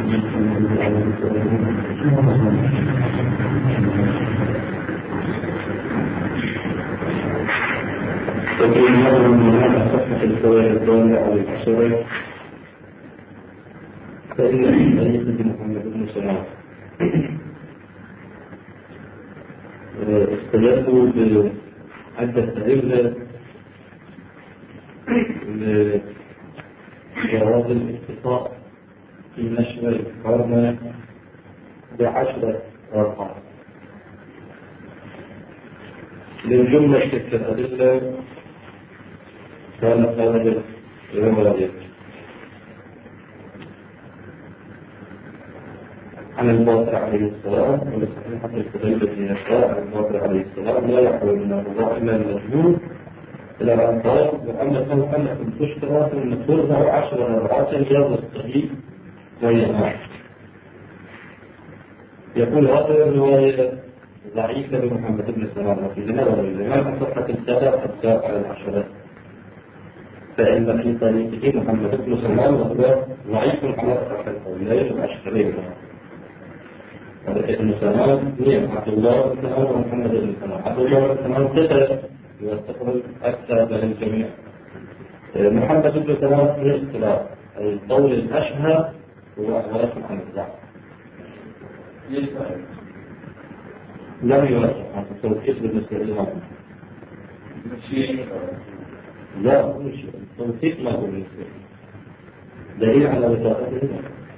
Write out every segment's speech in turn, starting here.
وفي مرة من هذا صفحة الفوائد الضالة أو الحشرات فإن سيدنا محمد بن سلام استدلوا بعدة أدلة لجواز الاختصاص في نشر الحرمة ب10 رقم. من جملة تلك الأدلة كان قال الرواية عن الباقر عليه السلام ولصحيحة الكتاب في نساء عن الباقر عليه السلام لا يحول من الرضاع إلا المجنون إلى الأنصار وأما كان أنكم تشترط أن ترضع 10 رضعات يوم الصحيح وينام. يقول هذه الرواية ضعيفة بمحمد بن سلام وفي لماذا الإمام صحة السابع أبداء على العشرات فإن في طريقه محمد بن سلام وهو ضعيف على صحة القولين والأشهرين ابن سلام نعم عبد الله بن سلام ومحمد بن سلام. عبد الله بن سلام ثقة يستقبل أكثر من الجميع. محمد بن سلام في الاختلاف القول الأشهر هو أغلق عن الضعف لم يوافق عن التوثيق بالنسبة للإمام لا مش التوثيق ما هو بالنسبة دليل على وثاقته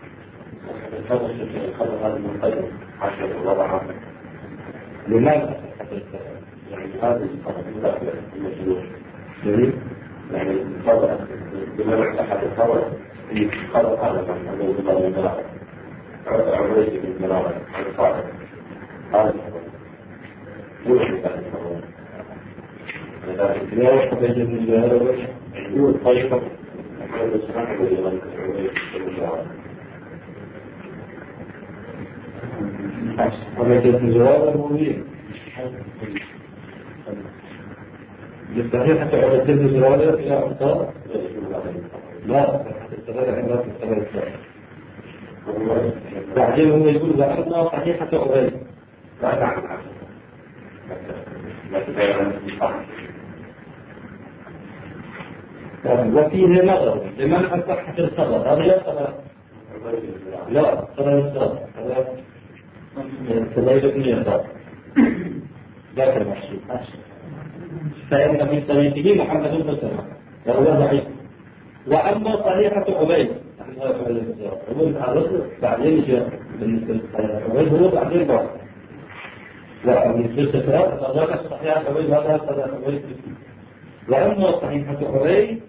لماذا؟ يعني هذه القضية المجنون دليل يعني الصدر بمعنى أحد الصدر في قدر هذا من الله من الملاحظ عريش من الملاحظ عن الصادر هذا يوحي هذا الصدر لذلك لا يحب يجب من الجهاز يقول طيبا محمد السلام ويغلق عريش من الملاحظ ومجد الجواب المبين بالصحيح حتى على سن الجواب إلى أمطار لا حتى السبب عندها في السبب الثاني بعدين هو يقول بأنه صحيحة أغير لا تعلم وفيه نظر لمن أصحح الصدر هذا يصدر لا صدر الصدر صدر بن يسار ذاك المحسوب فإن في طريقه محمد بن سلام وهو ضعيف. وأما صحيحة عبيد بعدين جاء بالنسبة عبيد هو بعدين بعد وبالنسبة لذلك صحيحة عبيد هذا صحيحة عبيد. وأما صحيحة عبيد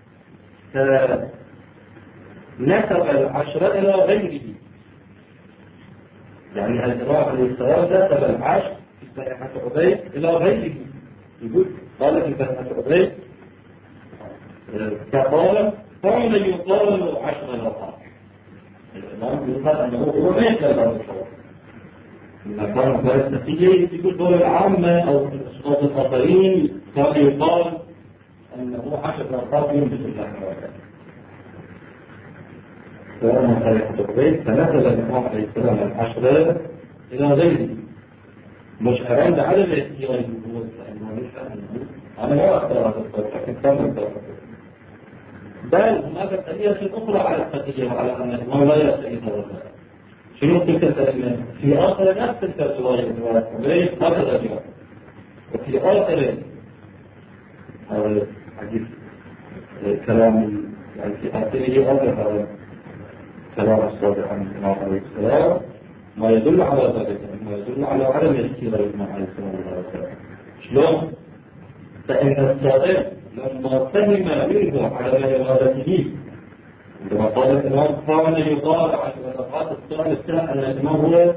نسب 10 إلى غيره يعني الإمام عليه السلام نسب 10 في صحيحة عبيد إلى غيره يقول قال في صحيحة عبيد فقال كان يقال 10 ركعات. الإمام يقال أنه هو ما يقال هذا الحوار لما كان فلسفيا يقول دول العامة أو الأشخاص الآخرين كان يقال أنه 10 ركعات ينبت الله وبركاته. فأنا صحيحة عبيد فنسب الإمام عليه السلام 10 إلى غيره مش أراد عدد الاختيار الجمهور أنا لا أختار هذا الصوت لكن كان أختار بل هناك أدلة أخرى على القضية وعلى أن الإمام لا يستطيع هذا شنو تلك الكلمة في آخر نفس تلك الرواية وليس هذا الجواب وفي آخر هذا حديث كلام يعني في آخره هذا كلام الصادق عن الإمام عليه السلام ما يدل على ذلك ما يدل على عدم اختيار الإمام عليه السلام. شلون؟ فإن الصادق لما فهم منه على إرادته عندما قال الإمام كان يقال عن الركعات الثالثة أن الإمام هو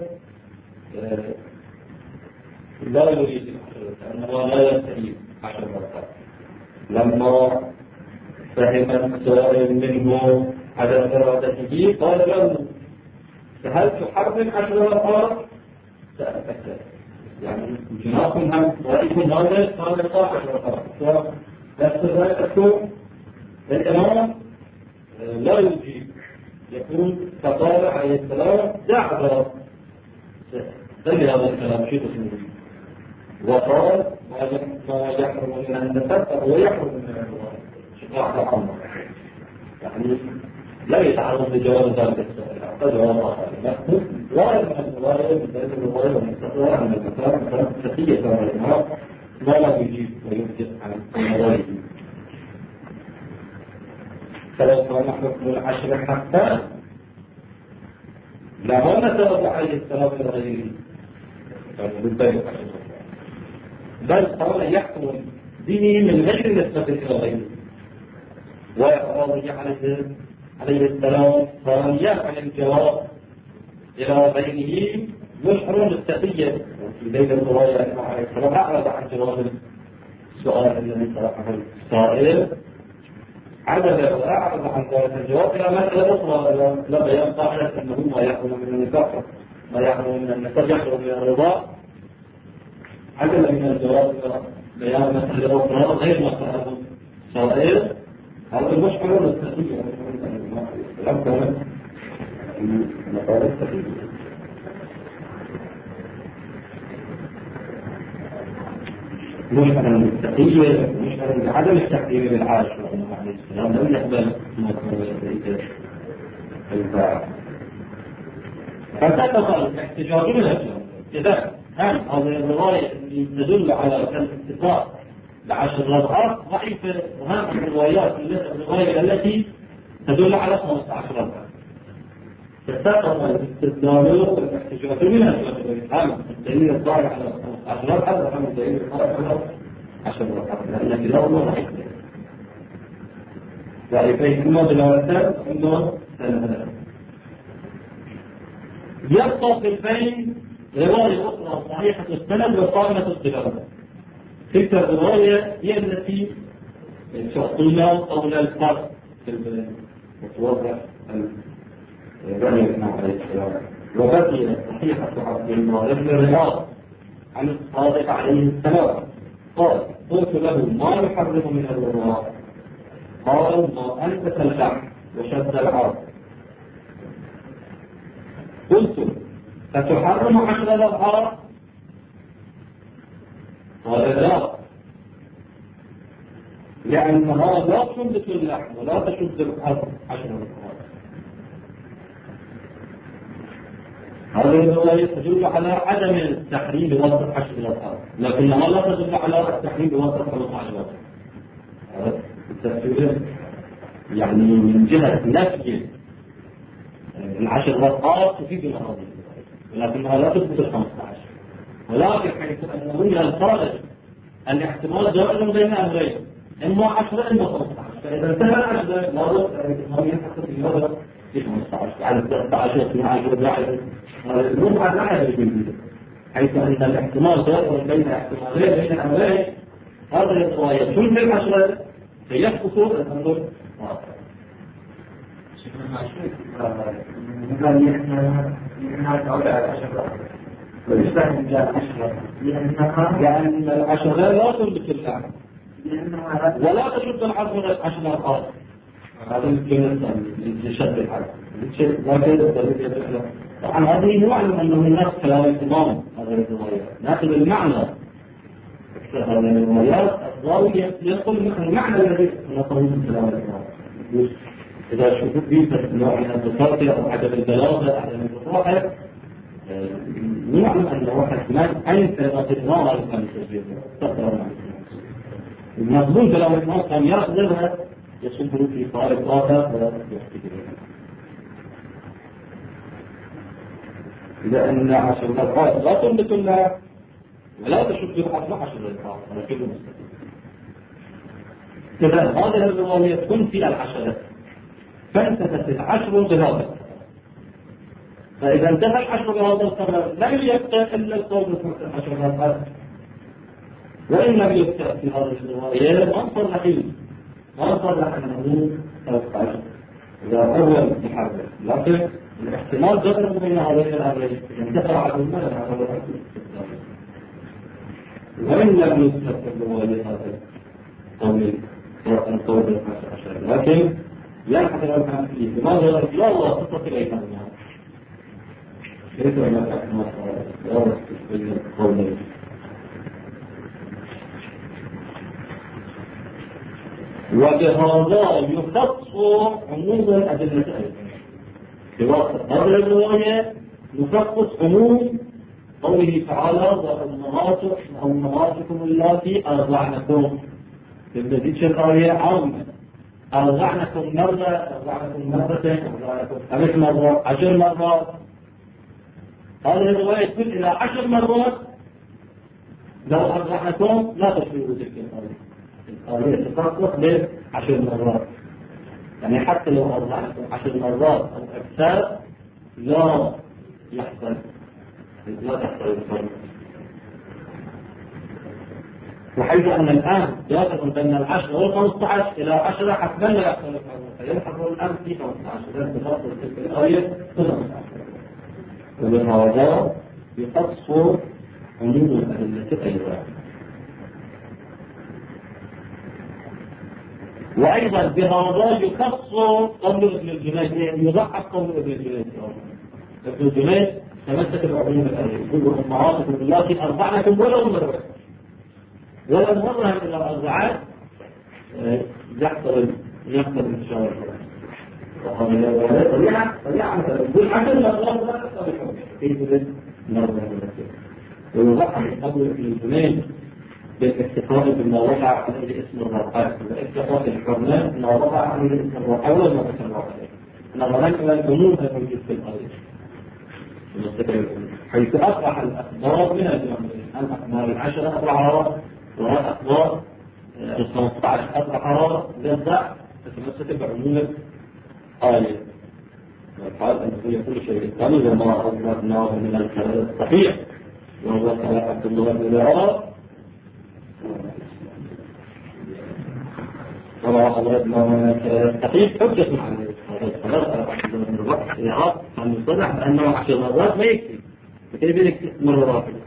لا يريد أنه لا يستطيع 10 ركعات لما فهم السائل منه على إرادته قال له فهل تحرم 10 ركعات؟ سأتأكد يعني جناكم هم رأيكم هذا قال يقع 10 ركعات نفس ذلك الإمام لا يجيب يكون فقال عليه السلام دع سمي هذا الكلام شيء اسمه وقال ما يحرم من النسب فهو يحرم من الرواية شقاق الأمر يعني لا يتعرض لجواب ذلك السؤال قد جواب آخر وارد من الرواية من ذلك الرواية ومستقرة من المكان مثلا سخية كما الإمام ما لا يجيب ويمسك عن الرواية فلو كان حكم العشر حتى لا نسب عليه السلام إلى غيره بل قال يحكم به من غير نسبة إلى غيره ويقال عليه السلام فلم يفعل الجواب إلى غيره يشعر بالتقية في بين الرواية عليه السلام أعرض عن جواب السؤال الذي طرحه السائل عدد وأعرض عن ذلك الجواب إلى مسألة أخرى لا بيان قاعدة أنه ما يحرم من النكاح ما يحرم من النسب يحرم من الرضا عدد من الجواب إلى بيان مسألة أخرى غير مسألة السائل هذا المشكلة التقية لم كانت المقالة التقية مشكلة التقية مشكلة عدم التقديم للعاشر عليه السلام لم يقبل فتقبل الاحتجاج من الأسلام إذا هل هذه الرواية اللي تدل على الاتفاق ل10 ركعات ضعيفة وهذه الرواية التي تدل على 15 ركعة فتقبل الاستدلال والاحتجاج من الأسلام الدليل الظاهر على 15 ركعة وهم الدليل الظاهر على 10 ركعات لأن كلاهما ضعيف ضعيفين إما دلالتان إما سندان يبقى في البين رواية أخرى صحيحة السند وقائمة الدلالة تلك الرواية هي التي تعطينا قول الفرق في البين وتوضح الرأي عليه السلام وبقي صحيحة عبد الله بن رياض عن الصادق عليه السلام قال قلت له ما يحرم من الرواية قال ما أنبت اللحم وشد العرض قلت فتحرم 10 ركعات قال لا لأنها لا تنبت اللحم ولا تشد العرض 10 ركعات هذه الرواية تدل على عدم التحريم بواسطة 10 ركعات لكنها لا تدل على التحريم بواسطة 15 ركعة التفسير يعني من جهة نفي 10 ركعات تفيد الأراضي ولكنها لا تثبت 15 ولكن حيث أنه هي الخارج الاحتمال دائما بين أمرين إما 10 إما 15 فإذا انتهى 10 لا بد أن يحقق في هذا في 15 على 13 12 المبعد لا يجوز حيث أن الاحتمال دائما بين احتمالين بين أمرين هذه الرواية تنفي 10 فيسقط الأمر لأن 10 لا تنبت اللحم ولا تشد العظم 10 ركعات هذا يمكن لشد العظم طبعا هذه نعلم أنه من نفس كلام الإمام هذه الرواية ناخذ المعنى هذه الروايات الضاوية يقول المعنى الذي نقله من كلام الإمام إذا شفت فيه نوع من التصرف أو عدم البلاغة أو عدم الفصاحة نعلم أن واحد ما أنت الإمام على الخمسة تقرأ المظلوم كلام الإمام كان يأخذها يصبه في طارق آخر ولا يحتكرها لأن 10 ركعات لا تنبت لها ولا تشد العظم 10 ركعات ولكن مستقيم إذا هذه الرواية تنفي 10 فانتهت 10 بهذا فإذا انتهى 10 بهذا السبب لم يبقى إلا القول ب 10 ركعات وإن لم يبقى في هذه الرواية ما صرح أنه 13 إذا أول محرر لكن الاحتمال جرب بين هذين الأمرين انتهى على المال على الرواية وإن لم يبقى في الرواية هذا القول 15 لكن يبحث الأمام فيه لماذا لا واسطة إليها كيف لا قولين وبهذا يخص عموم الأدلة بواسطة هذه الرواية يخصص عموم قوله تعالى وأمهاتكم اللاتي أرضعنكم تبدأ الآية عامة أرضعنكم مرة أرضعنكم مرتين أرضعنكم 5 مرات 10 مرات. هذه الرواية تقول إلى 10 مرات لو أرضعنكم لا تشبهوا تلك الآية تخصص ب10 مرات، يعني حتى لو أرضعنكم 10 مرات أو أكثر لا يحصل الفرق. وحيث أن الآن يقف بين 10 و15 إلى 10 حتما لا يحصل الفرق، فينحصر الآن في 15 إذا تفصل تلك الآية 15. وبهذا يخص عموم الأدلة أيضا. وأيضا بهذا يخص قول ابن الجنيد، يضعف قول ابن الجنيد. ابن الجنيد تمسك بعموم الآية يقول أمهاتكم اللاتي أرضعنكم ولو مرة إلى الأرضعات يحصل الشهر. طبيعة مثلا يقول 10 مرات لا تحصل الحكم في مرة ويضعف قول ابن الجنيد بالاكتفاء بما وقع عليه اسم الرقعات، والاكتفاء بالحرمان بما وقع عليه اسم الرقعات وما اسم الرقعات نظرا إلى الأمور الموجود في الآية، حيث أصبح الأخبار من الأخبار 10 أصبحها والأخبار 15 أصبحها جزء تتمسك بعموم الآية. والحال أن كل شيء قبل وما أصبحناه من الكلام الصحيح وهو كلام عبد الله بن العراق وما أصبحناه من الكلام الصحيح حجة عليه. العراق عن يصدح بأنه 10 مرات ما يكفي، فكيف يكفي مرة واحدة؟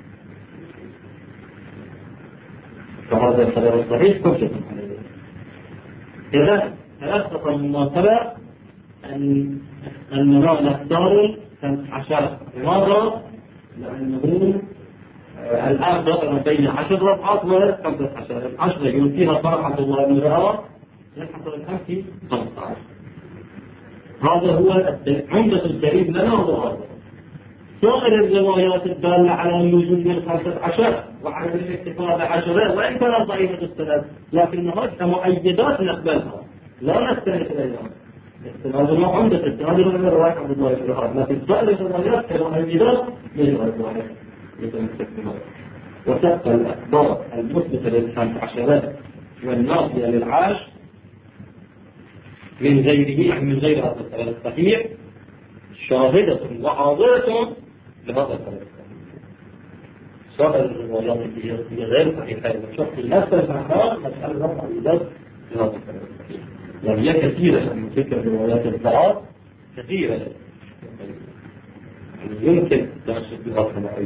فهذا الخبر الصحيح حجة عليه. إذا ثلاثة المناسبة أن نختار 15 مرة، لأنه الآن ضرب بين 10 ركعات و15. 10 ينفيها طرح عبد الله بن العراق ينحصر الآن في 15. هذا هو عمدة الدليل لنا وهذا. سائر الروايات الدالة على الوجود 15 وعلى الاكتفاء ب10 وإن كانت ضعيفة السند لكنها كمؤيدات نقبلها لا نستند إليها. استنادنا عمدة استنادنا من رواية عبد الله بن العراق، لكن سائر الروايات كمؤيدات من الروايات وتبقى الأخبار المثبتة لل15 والناصية لل10 من غيره من غير هذا الكلام الصحيح شاهدة وحاضرة لهذا الكلام الصحيح. سائر الروايات هي غير صحيحة وشخص نفس المعنى مسألة رفع الإجازة لهذا الكلام الصحيح. يعني هي كثيرة من تلك الروايات الضعاف كثيرة يمكن تنشط بها الصناعية.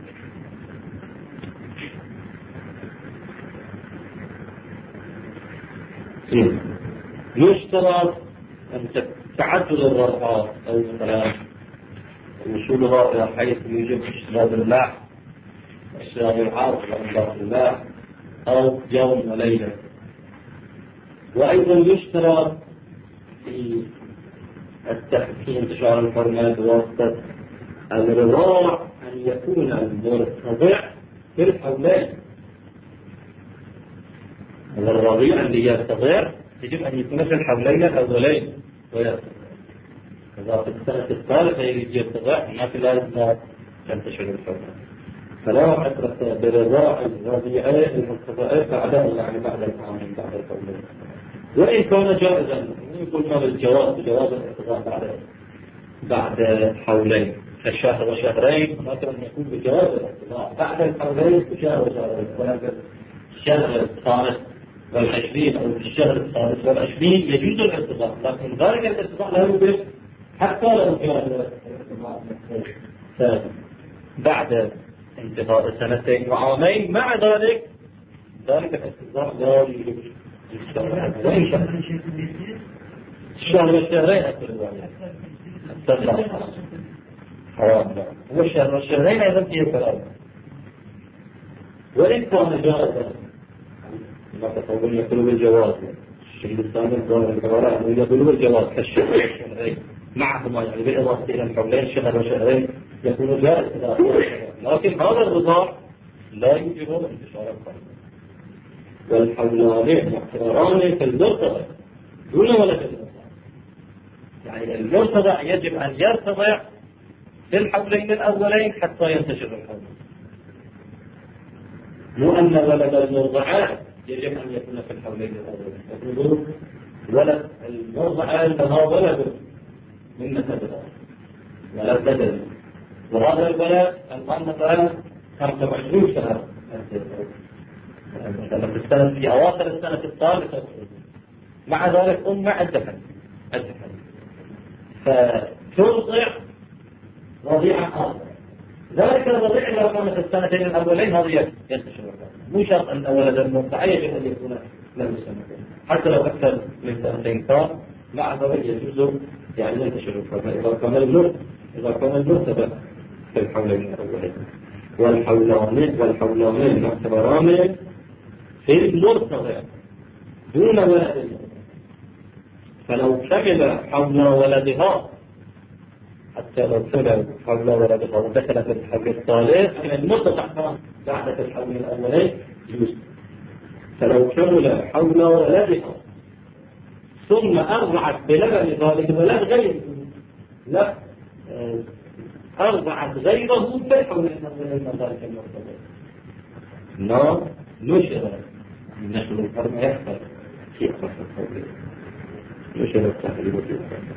يشترط أن تعدد الرفعات أو مثلا وصولها إلى حيث يجب اشتراط اللحم اشتراط العرض وانضاف اللحم أو يوم وليلة. وأيضا يشترط في انتشار الحرمات بواسطة الرضاع أن يكون المرتضع في الحولين. الرضيع اللي يرتضع يجب أن يكون في الحولين الأولين ويرتضع. إذا في السنة الثالثة يجب يرتضع ما في لازم تنتشر الحرمات. فلا عبرة برضاع الرضيعين المرتضعين بعدها يعني بعد العامين بعد الحولين. وإن كان جائزا يقول ما بالجواز جواز الارتضاع بعد حولين كشهر وشهرين مثلا يكون بجواز الارتضاع بعد الحولين بشهر وشهرين، ولكن الشهر الخامس وال20 أو في الشهر الخامس وال20 يجوز الارتضاع، لكن ذلك الارتضاع لا يوجد حتى لو كان الارتضاع بعد انتهاء 2 وعامين. مع ذلك الارتضاع لا يوجد الشهر والشهرين أكل الواحد حرام. لا هو الشهر والشهرين أيضا فيه كلام. وإن كان جائزا ما تقولون يقولوا بالجواز الشيء الثاني يقولوا بالجواز كالشهر والشهرين معهما يعني بالإضافة إلى الحولين شهر وشهرين يكون جائز. لكن هذا الرضاع لا يوجب انتشار القلب. والحولان معتبران في المرتضع دون ولد المرتضع. يعني المرتضع يجب أن يرتضع في الحولين الأولين حتى ينتشر الحول. مو أن ولد المرضعات يجب أن يكون في الحولين الأولين. يقولون ولد المرضعات لها ولد من نسبه ولا بدل. وهذا الولد الآن مثلا 25 شهر مثلا في أواخر السنة الثالثة مع ذلك عندها فترضع رضيعة خاصة. ذلك الرضيع لو كانت السنتين الأولين هذه ينتشر. مو شرط أن ولد المرضع يجب أن يكون له سنتين حتى لو أكثر من سنتين كان مع ذلك يجوز يعني ينتشر إذا كان المرتبة في الحولين الأولين. والحولان معتبران في المرتضع دون ولد. فلو كمل حول ولدها حتى لو كمل حول ولدها ودخلت الحول الثالث من المرتضع بعد الحول الأولين يجوز. فلو كمل حول ولدها ثم أرضعت بلبن ذلك الولد غير لا أرضعت غيره في الحول الأولين ذلك المرتضع لا نشر نشر الفرم يحصل في أقصى الحولين نشر التحريم في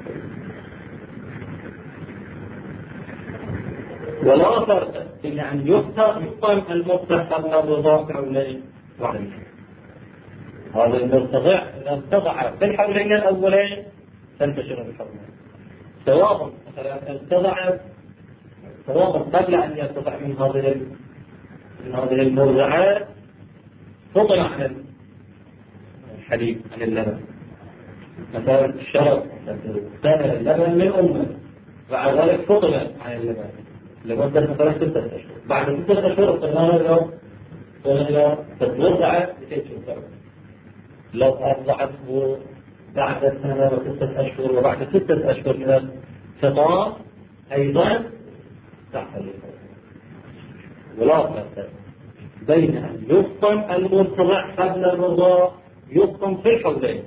ولا فرق بين أن يقام المرتضع قبل الرضاع حولين واحد. هذا المرتضع إذا ارتضع في الحولين الأولين تنتشر الحولين سواء ارتضع قبل أن يرتضع من هذه المرضعات فضل عن الحليب عن اللبن. مثلا الشرب كان اللبن من أمه بعد ذلك فضل عن اللبن لمدة مثلا 6 أشهر. بعد 6 أشهر قلنا له تتوضع لكي تشوفه. لو أرضعته بعد سنة و6 أشهر وبعد 6 أشهر من الفطام أيضا تحصل. ولا فرق بين أن يفطم المرتضع قبل الرضاع يفطم في الحولين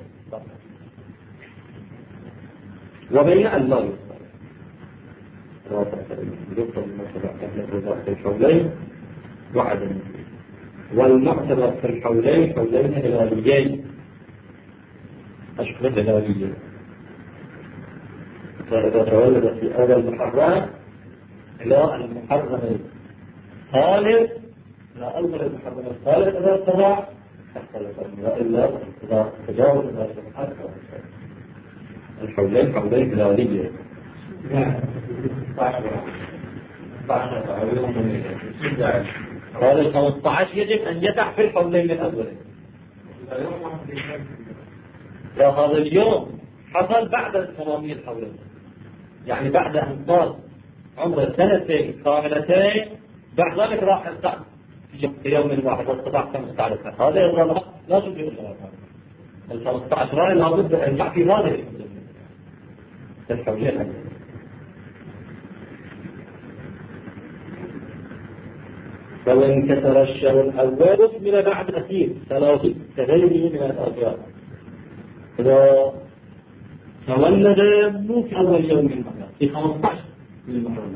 وبين أن لا يفطم. يفطم المرتضع قبل الرضاع في الحولين وعدم. والمعتبر في الحولين حولين هلاليين أشهر هلاليين. فإذا تولد في أول محرم إلى المحرم الثالث لا أول المحرم الثالث إذا ارتضع وإلا إذا تجاوز ذلك الحد الحولين حولين هلاليين. هذا 15 يجب أن يقع في الحولين الأولين. هذا اليوم حصل بعد التمامية الحولين يعني بعد أن صار عمره 2 سنين كاملتين بعد ذلك راح يستطع في يوم واحد واستطاع 15 هذا يظل لا تجيب ال 15 لابد أن يعطي هذه الحولين. فوإن كسر الشهر الأول أكمل بعد أسير 30 كغيره من الأرجاء. إذا تولد مو في أول يوم من المحرم في 15 من المحرم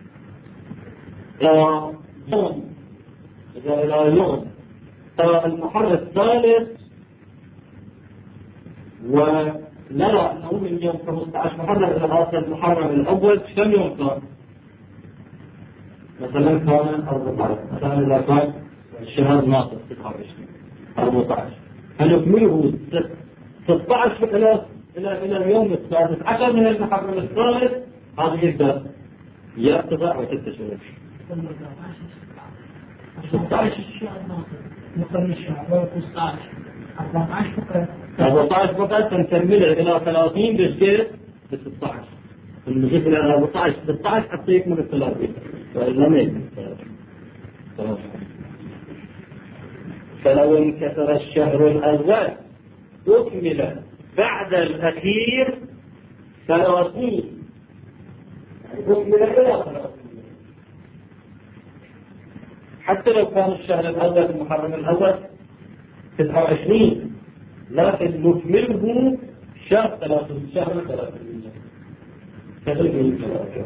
إلى يوم المحرم الثالث ونرى أنه من يوم 15 محرم إلى آخر المحرم الأول كم يوم كان؟ مثلا كان 14 مثلا إذا كان الشهر ناقص 29 14 فنكمله 16 إلى اليوم السادس عشر من المحرم الثالث هذا يبدأ يرتفع وتنتشر 16 الشهر ناقص مقرن الشهر 15 14 فقط 14 فقط نكملها إلى 30 بشكل ب 16. نجيب إلى 14 16 حتى يكمل 30 وإلا ما يكمل. فلو انكسر الشهر الأول أكمل بعد الأخير 30 أكمل إلى 30 حتى لو كان الشهر الأول المحرم الأول 29 لكن نكمله شهر 30 شهر 30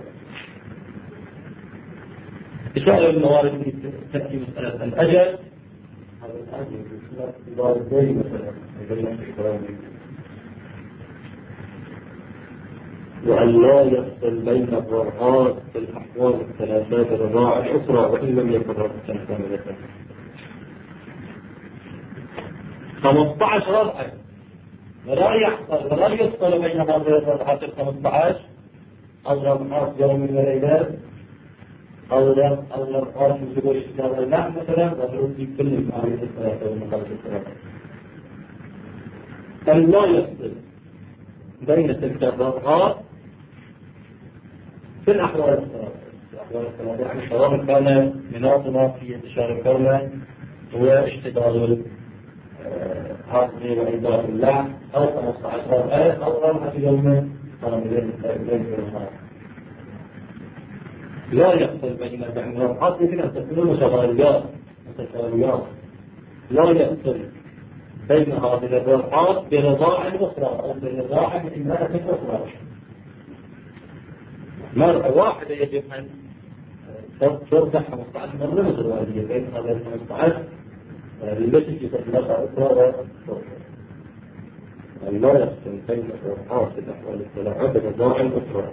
بشأن الموارد في تأتي مسألة الأجل هذا الأجل مثلا وأن لا يفصل بين الرضعات في الأحوال الثلاثات الرضاعة الأخرى وإن لم يكن رضعة كاملة. 15 رضعة ولا يفصل بين هذه الرضعات 15 أو رضعات يوم وليلات أو رضعات من زبور الشهر والنحو مثلا ويرد في كل هذه الثلاثة والمقابل الثلاثة. أن لا يفصل بين تلك الرضعات في الأحوال الثلاثة يعني سواء كان مناظمة في انتشار الكرمة واشتغال هذه وإنضاف اللحم أو 15 آية أو رمحة يوم لا يفصل بين الرضعات يمكن أن تكون متغيرات لا يفصل بين هذه الرضعات برضاعة أخرى أو برضاعة من امرأة أخرى. مرة واحدة يجب أن ترضع 15 مرة متوالية بين هذه 15 التي تتلقى أخرى لا يفصل بين الرضعات في الأحوال الثلاثة برضاعة أخرى.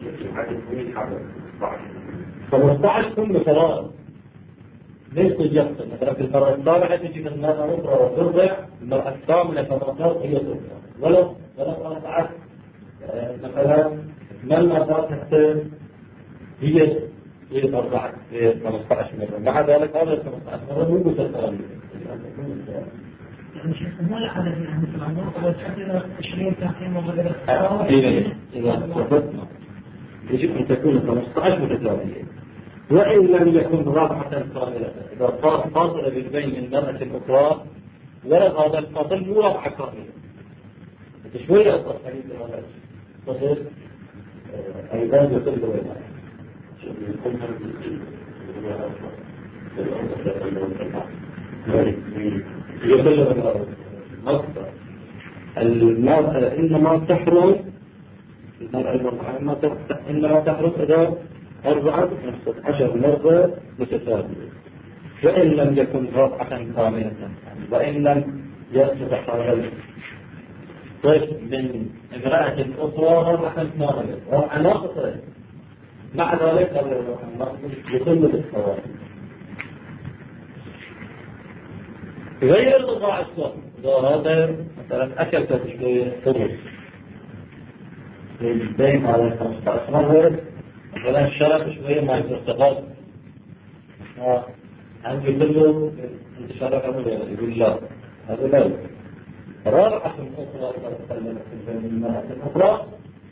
15 كل فرائض ليس يفصل مثلا في المرة السابعة تجد المرأة أخرى وترضع المرأة الثامنة 15 هي ترضع ولو رضعت مثلا ما المرات حتى هي ترضعت في 15 مرة مع ذلك هذا 15 مرة مو متساوي. يعني شيخ ما يحدث يعني مثل النقطة وتحدد 20 30 وغيره. إذا ثبتنا يجب أن تكون 15 متساوية وإن لم يكن رضعة كاملة. إذا صار فاصلة بين المرأة الأخرى ولد هذا الفاصل مو رضعة كاملة. شوية أصلا حديث هذا فصل أيضا يصل بوينها يصل بوينها مصدر المرأة إنما تحرم إنما تحرم إذا 14 مرة متساوية وإن لم يكن رضعة كاملة وإن لم يصبح هذا من امرأة أخرى رضعة كاملة وعلاقة مع ذلك يكون بالصواب غير الرضاعة الصغرى. هذا مثلا أكل شوية خبز بين على 15 مرة مثلا شرب شوية مع البرتقال عندي كله انت شرب يقول لا هذا لا رابعة أخرى تتكلم في المرأة الأخرى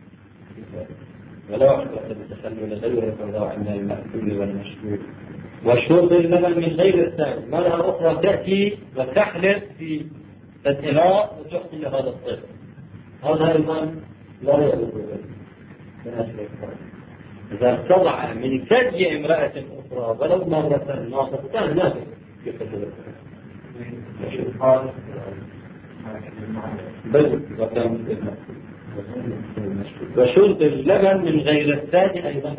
ولا واحد يتخلل غير الرضاعة من المأكول والمشروب وشرب اللبن من غير الثاني. مرة أخرى تأتي وتحلب في الإناء وتعطي هذا الطفل هذا أيضا لا يجوز. إذا استطاع من ثدي امرأة أخرى ولو مرة ناقصة لا يقدر بل وشرب اللبن من غير الثاني أيضا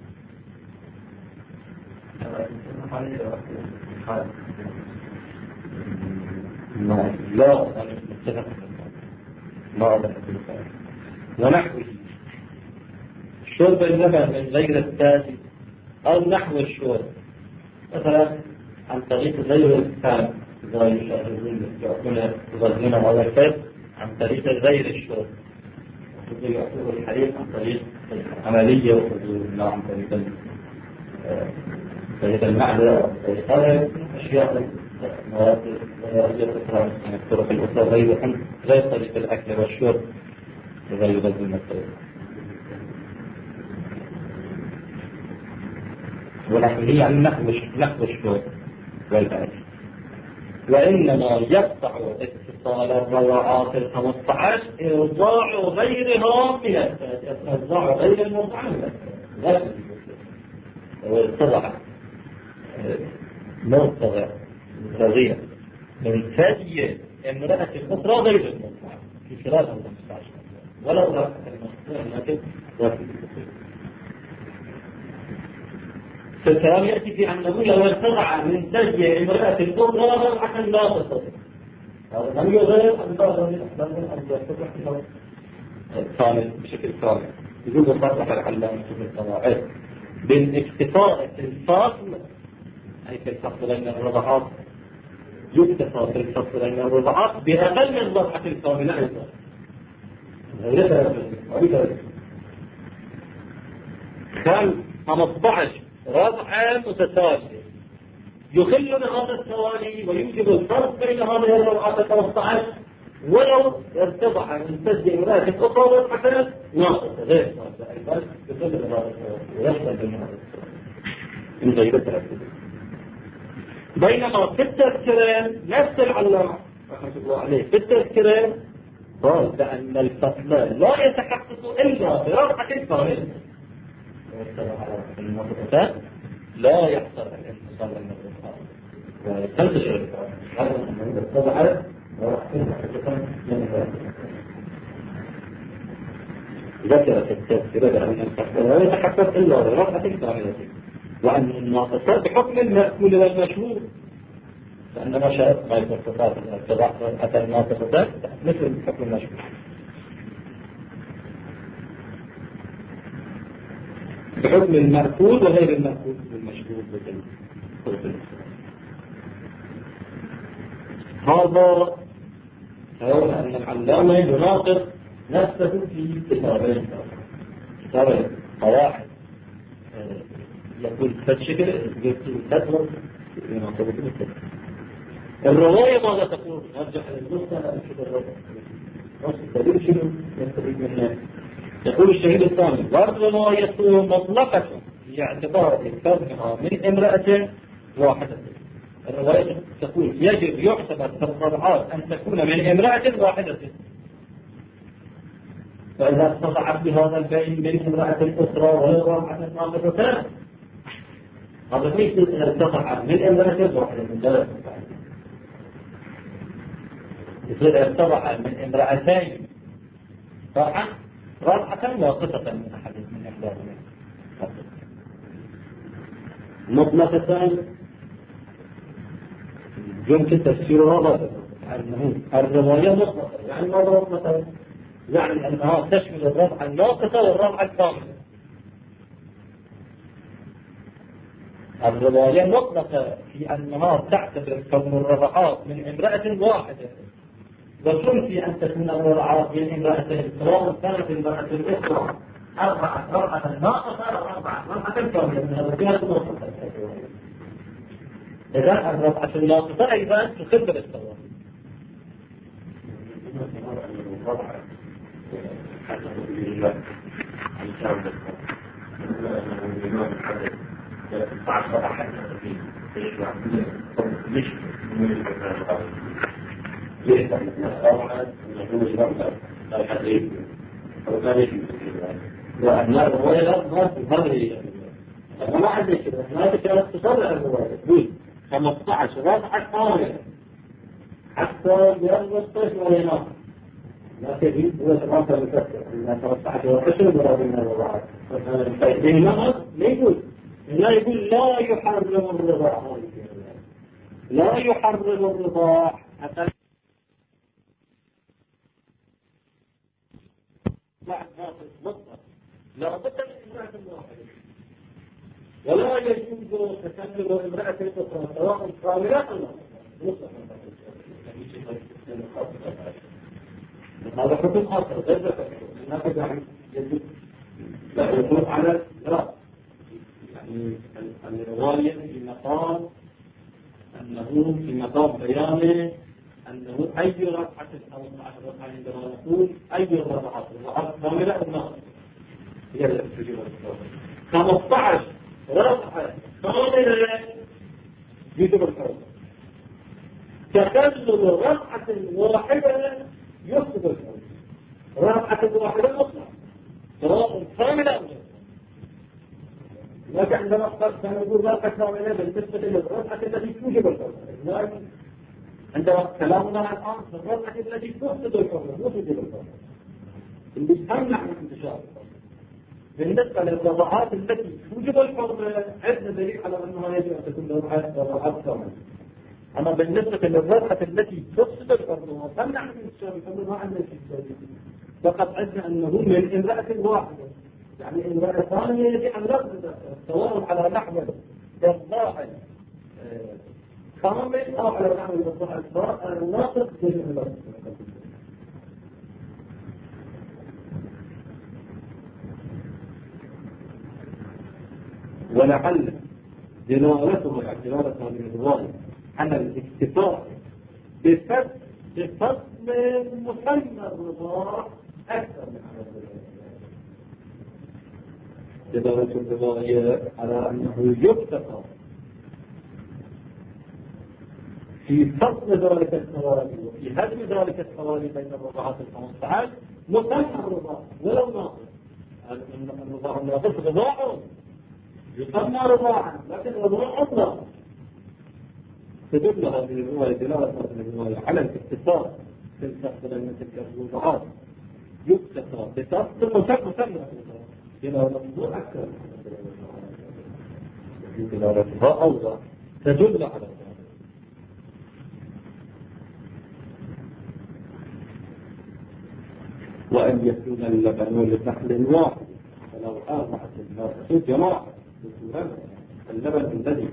لا ونحوه شرب اللبن من غير الثاني أو نحو الشرب مثلا عن طريق غير الثاني إذا يغذون على الكذب عن طريق غير الشرب يأخذ الحديث عن طريق عملية وحضور عن طريق المعدة هذه أشياء الطرق الأخرى غير طريق الأكل والشرب غير يغذي المسائل. ولكن هي عن نحو الشرب والأكل. وإنما يقطع اتصال الروعات 15 إرضاع غيرها من إرضاع غير المطعم وارتضع مرتضع رضيع من ثدي امرأة أخرى غير المطعم في خلال 15 ولو رأت المطعم فالكلام يأتي في أنه لو ارتضع من ثدي امرأة أخرى رضعة لا تستطيع. هذا لم يغير أن بعض من أن يستطيع الثاني بشكل ثاني. يقول بصرح العلامة في القواعد بالاكتفاء في الفصل أي في الفصل بين الرضعات يكتفى في الفصل بين الرضعات بأقل من رضعة الكاملة أيضا. كان 15 رضعة متتالية يخل بهذا التوالي ويوجب الفرق بين هذه الرضعات 15 ولو ارتضع من ثدي امرأة أخرى رضعة ناقصة غير ناقصة أيضا يخل بهذا ويحصل بهذا من غير التأكيد. بينما في التذكرين نفس العلامة رحمة الله عليه في التذكرين قال بأن الفصل لا يتحقق إلا برضعة كاملة. المنطقة لا يحصل الانفصال بين الرضعات وتنتشر هذا من الرضعات ذكرت التذكرة بأن الفصل لا يتحقق إلا برضعة كاملة وأن الناقصات بحكم المأكول والمشهور لأن ما شاءت ما يكون صفات الارتضاع حتى الناقصات مثل بحكم المشهور بحكم المأكول وغير المأكول والمشهور هذا هو أن العلامة يناقض نفسه في كتابين قواعد يقول فالشكل يقول الرواية ماذا تقول؟ نرجع للنص الدليل شنو يستفيد منه؟ يقول الشهيد الثاني والرواية مطلقة باعتبار كونها من امرأة واحدة. الرواية تقول يجب يعتبر في الرضعات أن تكون من امرأة واحدة فإذا استطعت بهذا البين من امرأة أخرى وهي رضعة ناقصة هذا ليس ارتفع من امرأة واحدة من ثلاث يصير ارتفع من امرأتين طبعا رضعة ناقصة من أحد من إحداهما مطلقة يمكن تفسيرها هذا أنه الرواية مطلقة يعني ماذا مطلقة؟ يعني أنها تشمل الرضعة الناقصة والرضعة الكاملة. الرواية مطلقة في أنها تعتبر كون الرضعات من امرأة واحدة وتنفي أن تكون الرضعات من امرأة سواء كانت المرأة الأخرى رضعة ناقصة أو رضعة كاملة من هذا كانت مطلقة. إذا الرضعة الناقصة أيضا تخبر السواء. وأبناء الرواية لا تظهر ما عندك ما كانت تصرح الرواية تقول 15 رضعة كاملة حتى يرضى الطفل وينام لا تجد هو تماثل المفسر أن 15 وقشر مراد من الرضاعات بينما لا يقول لا يحرم الرضاع لا يحرم الرضاع حتى بعد هذا المطلق لا بد من امرأة واحدة ولا يجوز تكلم امرأة أخرى سواء كاملة أو ناقصة هذا حكم آخر غير ذلك لماذا يجب الحكم على لا يعني الرواية في مقام أنه في مقام بيان أنه أي ركعة أو 12 ركعة عندما نقول أي الركعات كاملة أو ناقصة هي التي تجب الصلاة 15 ركعة كاملة يجب الصلاة تخلل ركعة واحدة يفسد الصلاة ركعة واحدة مطلقة سواء كاملة أو ناقصة لكن عندما كان يقول ركعة كاملة بالنسبة للركعة التي توجب الصلاة عندما كلامنا الآن في الركعة التي تفسد الصلاة مو توجب الصلاة اللي تمنع من انتشار الصلاة بالنسبة للركعات التي توجب الحرمة عندنا دليل على أنها يجب أن تكون ركعات كاملة أما بالنسبة للركعة التي تفسد الحرمة وتمنع من انتشار الحرمة ما عندنا شيء فقط عندنا أنه من امرأة واحدة يعني امرأة ثانية يجب أن نرد سواء على نحو إصلاح كامل أو على نحو إصلاح الناقص بالإمرأة ولعل دلالته دلالة هذه الرواية أن الاكتفاء بفصل مسمى الرضاع أكثر من دلالة الرواية على أنه يكتفى في فصل ذلك الخوالي وفي هدم ذلك الخوالي بين الرضاعات 15 مسمى الرضاع ولو ناقص الرضاع الناقص رضاع يسمى رضاعا لكن رضاع أطلق تدل هذه الرواية دلالة هذه الرواية على الاختصاص في الفصل بين تلك الرضاعات يكتفى بفصل مسمى دلالة الرضاع أكثر دلالتها أوضح تدل على ذلك وأن يكون اللبن لفحل واحد فلو أربعة المرأة جماعة اللبن الذي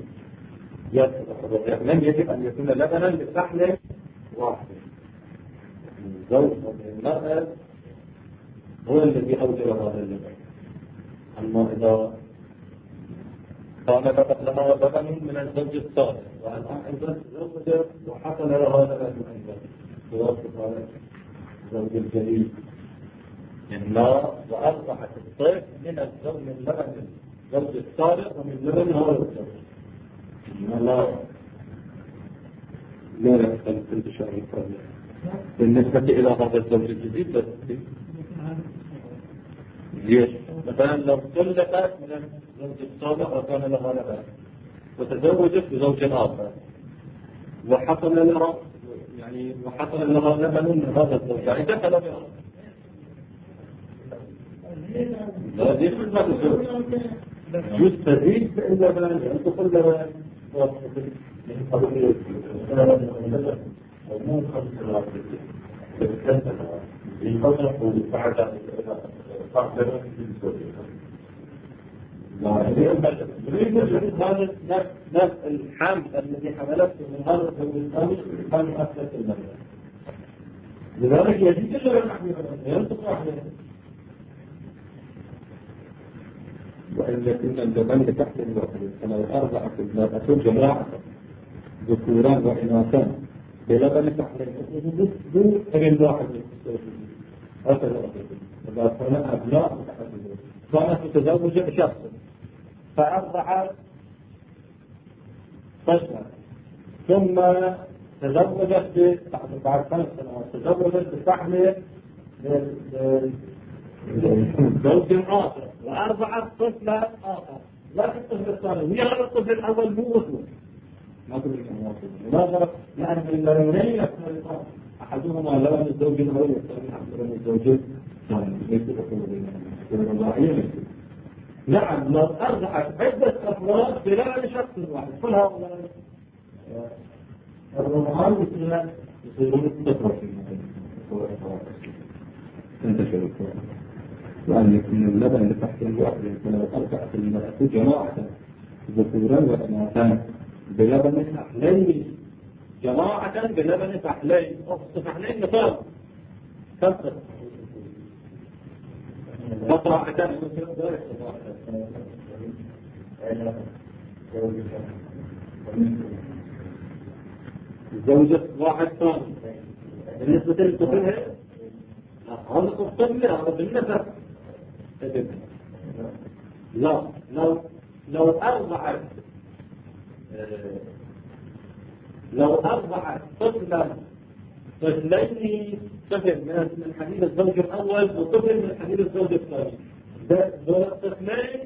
لم يجب أن يكون لبنا لفحل واحد الزوج والمرأة هو الذي أوجب هذا اللبن أما إذا كان فقط لها لبن من الزوج الصالح والآن أيضا زوجت وحصل لها لبن أيضا بواسطة هذا الزوج الجديد النار وأصبحت الطيف من الزوج من لبن الزوج الصالح ومن لبن هذا الزوج الله لا يختلف انتشار الفرد بالنسبة إلى هذا الزوج الجديد بس ليش؟ مثلا لو طلقت من الزوج الصالح وكان لها لبن وتزوجت بزوج آخر وحصل لها لبن من هذا الزوج يعني دخل بها لا دي خدمة الزوج يستزيد باللبن يدخل لبن هذا نفس الحمل الذي حملته من هذا الزوج الثاني كان أكثر المرأة لذلك يزيد اللبن ينطق عليه وأن يكون اللبن لتحت الواحد فلو أربعة المرأة جماعة ذكورا وإناثا بلبن تحت الواحد غير الواحد إذا كان أبناء كانت تتزوج بشخص فأرضعت طفلا ثم تزوجت بعد 5 سنوات تزوجت بفحل زوج آخر وأرضعت طفلا آخر لكن الطفل الثاني هي هذا الطفل الأول مو وصول ما تقول لماذا؟ لأن اللبنين يختلفان أحدهما لبن الزوج الأول والثاني لبن الزوج الثاني ليس الرضاعية نعم لو أرضعت عدة أفراد بلبن شخص واحد كل هؤلاء الرضعان يصيرون طفلا تنتشر الكرة وأن يكون اللبن لتحت الواحد يكون أربعة المرأة جماعة ذكورا وإناثا بلبن فحلين جماعة بلبن فحلين فحلين مثال كثرة بطرعة زوجة واحد ثاني بالنسبة للطفل هذا الطفل هذا بالنسبة لا لو أرضعت طفلين طفل من حديث الزوج الأول وطفل من حديث الزوج الثاني دول الطفلين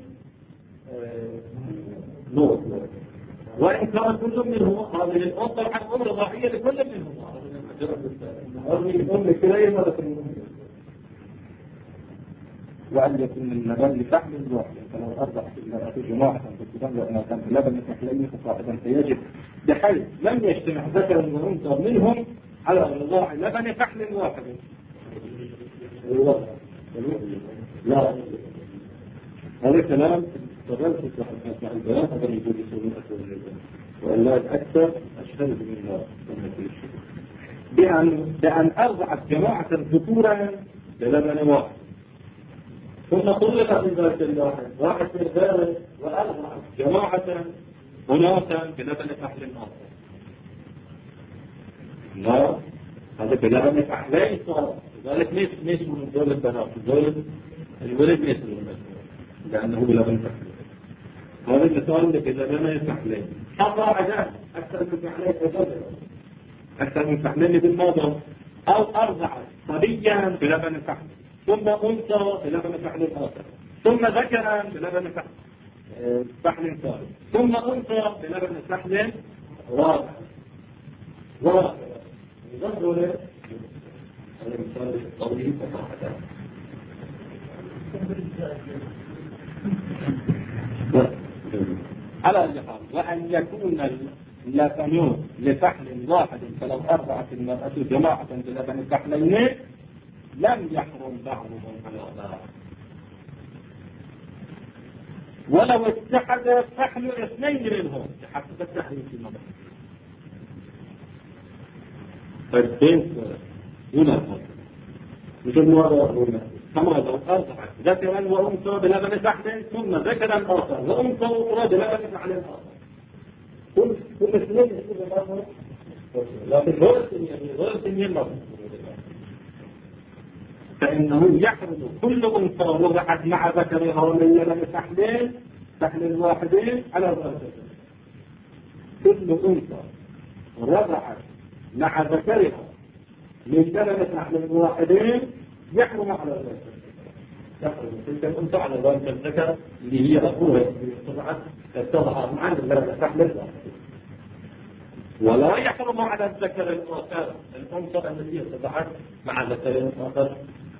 نور وإن كان كل منهم هذه الأم طبعا أم رضاعية لكل منهم هذه الأم كلية مرة وأن يكون اللبن لفحم الواحد فلو أرضعت المرأة جماعة بالتبن وأنا كان اللبن لفحلين فصاحبا فيجب بحيث لم يجتمع ذكر وأنثى منهم على رضاع لبن فحل واحد. لا هذا كلام تغلق مع البيان هذا يقول يسوي أكثر وإلا الأكثر أشهد من الله بأن أرضعت جماعة ذكورا بلبن واحد ثم طلقت من ذلك الواحد واحد من ذلك وأرضعت جماعة أناسا بلبن فحل آخر. لا هذا بلبن فحلين صار ذلك ليس من دول البنات دول الولد ليس من لأنه بلبن فحلين. هذا المثال بلبن فحلين حقا عجاب أكثر من فحلين أكثر من فحلين بالماضي أو أرضعت صبيا بلبن فحل ثم أنثى بلبن فحل آخر ثم ذكرا بلبن فحل ثالث ثم أنثى بلبن فحل رابع يظهر له هذا المثال الطويل فقط على الجحام وأن يكون اللبن لفحل واحد فلو أرضعت المرأة جماعة بلبن فحلين لم يحرم بعضهم على بعض ولو اتحد فحل اثنين منهم حسب التحريم في المضى فالبنت هنا مثل ما قلنا كما لو أرضعت ذكرا وأنثى بلبن فحل ثم ذكرا آخر وأنثى أخرى بلبن فحل آخر كل اثنين لكن غير سنين فإنه يحرم كل أنثى وضعت مع ذكرها من لبن فحل واحدين على ذلك كل أنثى وضعت مع ذكرها من لبن فحل واحدين يحرم على ذلك يحرم تلك الأنثى على ذلك الذكر اللي هي أخوها تضع مع لبن فحل واحد ولا يحرم على الذكر الآخر الأنثى التي تضعت مع ذكر آخر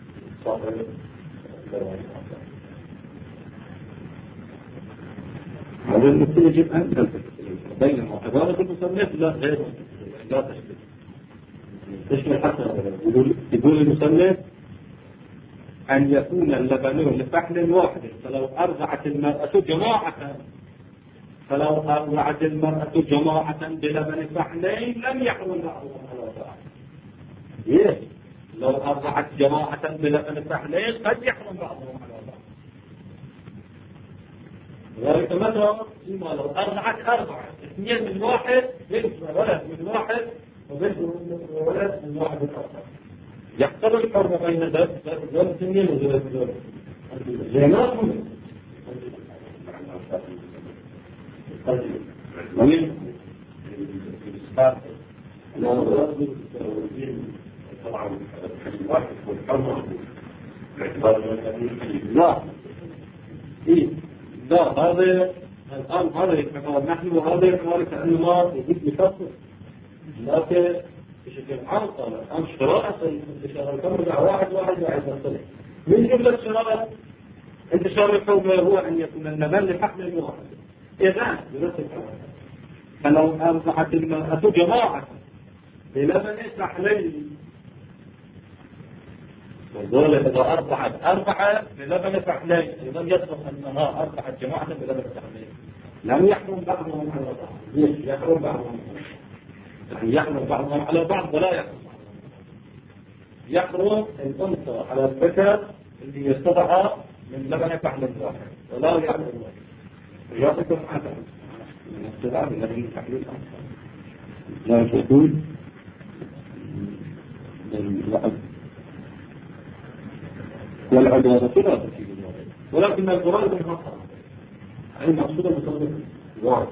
هذا المثل يجب أن تلتفت بينما عبارة المصنف لا تشمل حتى يقول المصنف أن يكون اللبن لفحل واحد فلو أرضعت المرأة جماعة بلبن فحلين لم يحرم بعضهم على بعض. لو أرضعت جماعة بلبن فحلين قد يحرم بعضهم على بعض. ذلك مثلا فيما لو أرضعت اثنين من واحد بنت ولد من واحد وبنت ولد من واحد آخر يحصل الحرمة بين ذلك اثنين وذلك زيناتهم وين لا هذا الآن هذا يتكلم نحن وهذا يتكلم كأنما يجب يفصل لكن بشكل عام قال الآن شراء انتشار واحد يصل من جملة شراء انتشار الحكم هو أن يكون اللبن لحقل واحد إذا فلو أرضعت المرأة جماعة بلبن فحلين وذلك إذا أرضعت بلبن فحلين لم يصدق أنها أرضعت جماعة بلبن فحلين لم يحرم بعضهم على بعض يحرم بعضهم يعني يحرم بعضهم على بعض ولا يحرم الأنثى على الذكر اللي يستطع من لبن فحل واحد ولا يحرم يعطيكم حسن من السلام الذي تحليل لا تكون والعدالة لا تفيد الوارد، ولكن الفرائض محصرة، أي مقصودة بصدق الوارد.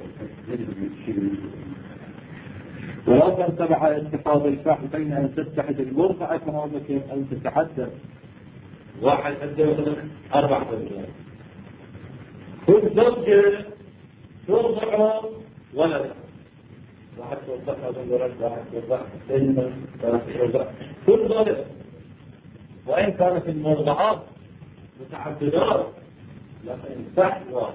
ولو كان تبع اتخاذ الفحل بين أن تتحد المرضعة كما ذكر أو تتحدث واحد عنده مثلا 4 زوجات، كل زوجة ترضع ولد، واحد ترضع ولد، واحد ترضع كل ذلك، وإن كانت المرضعات متعددات لكن الفحل واحد.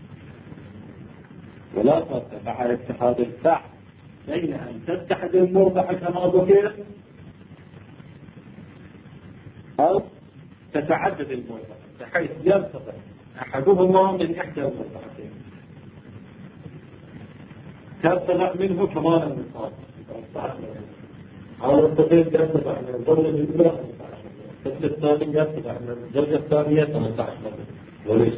ولا تبع اتخاذ الفحل بين أن تتحد المرضعة كما ذكر أو تتعدد المرضعة بحيث يرتفع أحدهما من إحدى المرضعتين، ترتفع منه كمال النصاب أو الطفل يرتفع من الزوجة الأولى، الطفل الثاني يرتفع من الزوجة الثانية 18 مرة وليس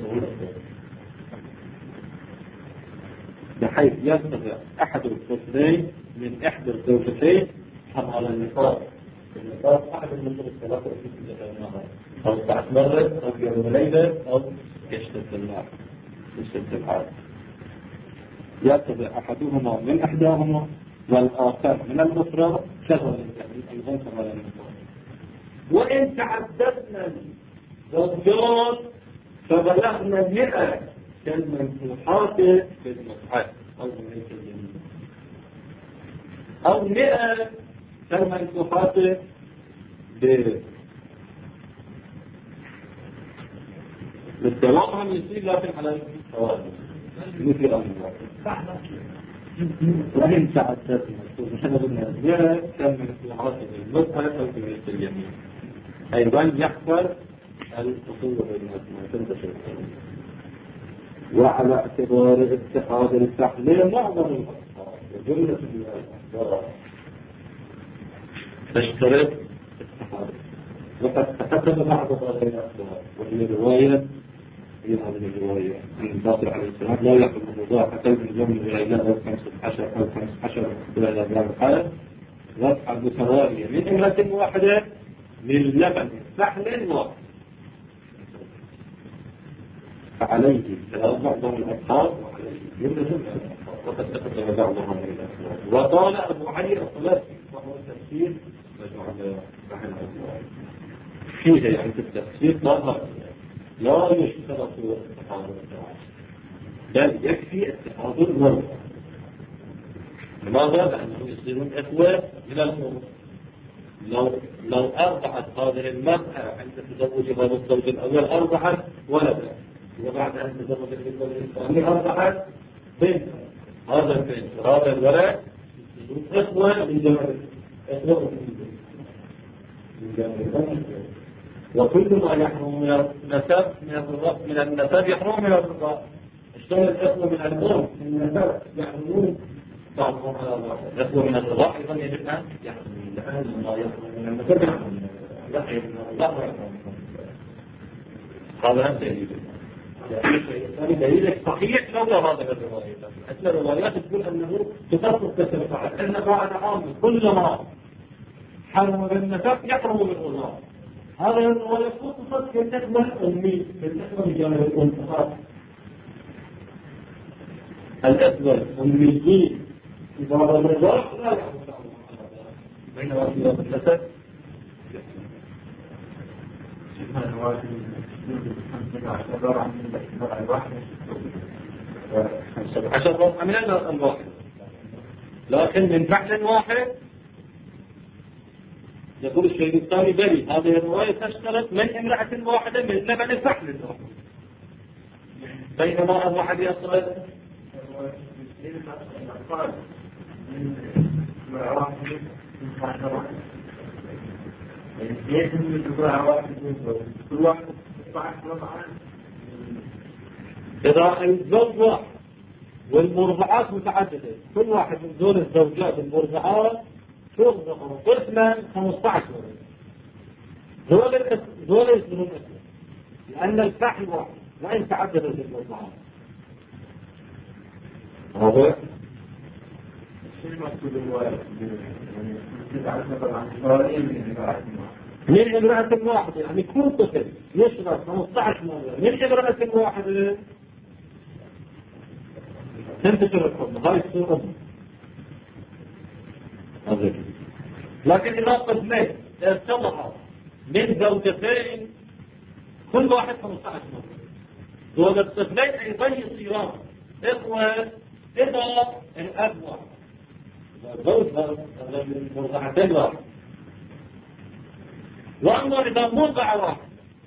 بحيث يرتفع أحد الطفلين من إحدى الزوجتين كمال النصاب. النصاب أحد المنطقة الثلاثة في النهار أو 19 مرة أو يوم وليلة أو يشتد النار يشتد الحال، يرتفع أحدهما من إحداهما والآخر من الأخرى كذلك أيضا كمال النصاب. وإن تعددنا الزوجات فبلغنا 100 كالمنفوحات في المصحف أو ملك اليمين، أو 100 كالمنفوحات بالدوام هم يصير لكن على الثوابت مثل أمر. وإن تعددنا فبلغنا 100 كالمنفوحات في المصحف أو ملك اليمين، أيضا يحصل الفصول بين المنفوحات. وعلى اعتبار اتخاذ الفحل معظم الأطفال وجملة الأطفال تشترط اتخاذ. وقد تقدم بعض هذه الأطفال وهي رواية في هذه الرواية عن الباقر عليه السلام لا يحب المضاعفة من اليوم إلى أو 15 أو 15 إلى ذلك الحالة وضع متوالية من امرأة واحدة من لبن فحل واحد، فعليه بعضهم الأطفال وقد تقدم بعضهم الأطفال. وقال أبو علي الثلاثي وهو التفسير مجموعة رحمه الله فيه يعني في التفسير لا يشترط اتخاذ الفحل بل يكفي اتخاذ المرضى. لماذا؟ لأنهم يصيرون إخوة من الأمور. لو أرضعت هذه المرأة عند تزوجها بالزوج الأول أرضعت ولدا، وبعد أن تزوج بالزوج الثاني أرضعت بنت، هذا البنت هذا الولد إخوة من جمال إخوة من جمال. وكل ما يحرم من النسب من النسب يحرم من الرضاع. اشتغل الإخوة من الأم من النسب يحرمون بعضهم على بعض. الإخوة من الرضاع أيضا يجب أن يحرمون، لأن ما يحرم من النسب يحرم من الرضاع. هذا هم دليل. يعني دليل صحيح لو هذا الرواية. أصل الروايات تقول أنه تخصص التفاعل أن بعد عام كل ما حرم بالنسب يحرم بالرضاع. هذا الرواية خصوصا في النسبة الأمي في النسبة لجانب الأنثى. الأسوة الأميين في بعض الرضاع لا يحرم بينما في النسب عشر من الواحد، لكن من فعل واحد. يقول الشيخ الثاني بلي هذه الرواية تشترط من امرأة واحدة من لبن الفحل الواحد، بينما الواحد يصل إذا الزوج واحد والمرضعات متعددة، كل واحد من دون الزوجات المرضعات ترضع طفلا 15 دول يصيرون أسود، لأن الفحل واحد وإن تعددت المرضعات. هذا من امرأة واحدة، يعني كل طفل يشرب 15 مرة من امرأة واحدة تنتشر الحب. هاي الصورة. لكن إذا طفلين ارتبطوا من زوجتين كل واحد 15 مرة، دول الطفلين أيضا يصيران إخوة إذا الأب واحد، زوج مرضعتين واحد. وأما إذا مرضع واحد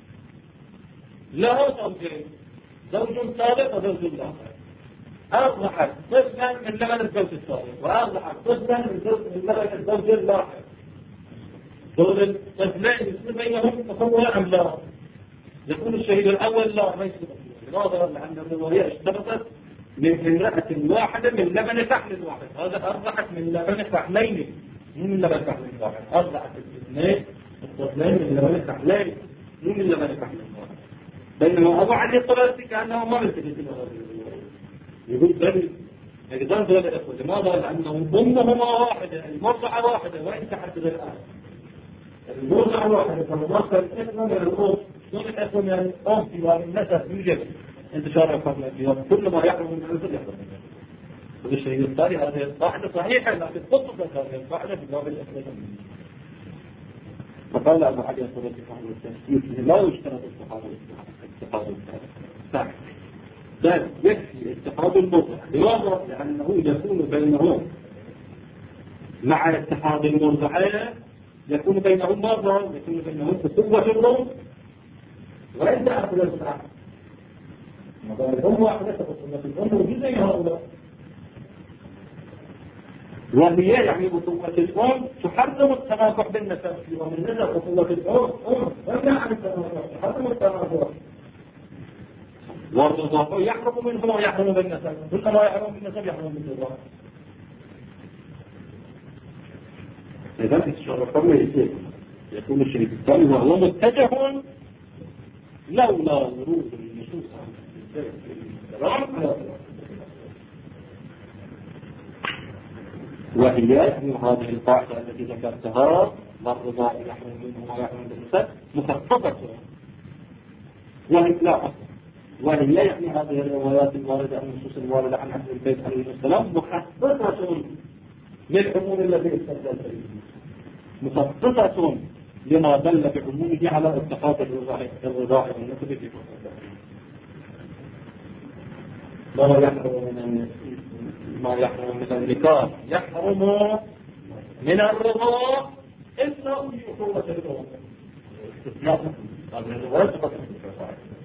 له زوجين، زوج سابق وزوج لاحق، أرضعت طفلا من لبن الزوج السابق وأرضعت طفلا من لبن الزوج اللاحق، دول الطفلين يصير بينهم تصور أم لا؟ يكون الشهيد الأول لا ما يصير، لماذا؟ لأن الرواية اشترطت من امرأة واحدة من لبن فحل واحد. هذا أرضعت من لبن فحلين، مو من لبن فحل واحد. أرضعت الاثنين الطفلين من لبن فحلين، مو من لبن فحل واحد. بينما أبو علي الطرابي كأنه ما ملتفت يقول بل يقدر دول الأخوة. لماذا؟ لأنهم أمهما واحدة، المرضعة واحدة، وإن تحدد الآن المرضعة واحدة فمضاف الإثم من الأم. دون الإثم يعني أم في وارد النسب يوجد انتشار الفضل الأبيض، كل ما يحرم من الأنسب يحرم منه. والشيء الثاني هذه القاعدة صحيحة لكن تطبق هذه القاعدة في باب الأسئلة. فقال أبو علي الطرابي رحمه التفسير لا يشترط اتخاذ الثاني. ذلك يكفي اتخاذ المرضع. لماذا؟ لأنه يكون بينهم مع اتخاذ المرضعين يكون بينهم ماذا؟ يكون بينهم تسوة الروم وإن تأخذ الساعة. ماذا الأم واحدة تقصد الأم وجزء هؤلاء، وهي يعني بطوة الأم تحرم التنافع بالنسب. ومن نسب بطوة الأم ولا عن التنافع تحرم التنافع، والرضاع يحرم منه ويحرم بالنسب، كل ما يحرم بالنسب يحرم بالرضاع. إذا الشرط يصير يكون الشريك الثاني وهو متجه لولا ورود النصوص وهي من هذه القاعدة التي ذكرتها والرضاع يحرم منه ويحرم بالنسب مخففة، وهي يعني هذه الروايات الواردة عن النصوص الواردة عن أهل البيت عليه السلام مخففة للعموم الذي استدل به، مخصصة لما دل بعمومه على اتخاذ الرضاع والنسب في ما يحرم من النكاح يحرم من الرضاع إلا في أخوة الأم. استثناء هذه الرواية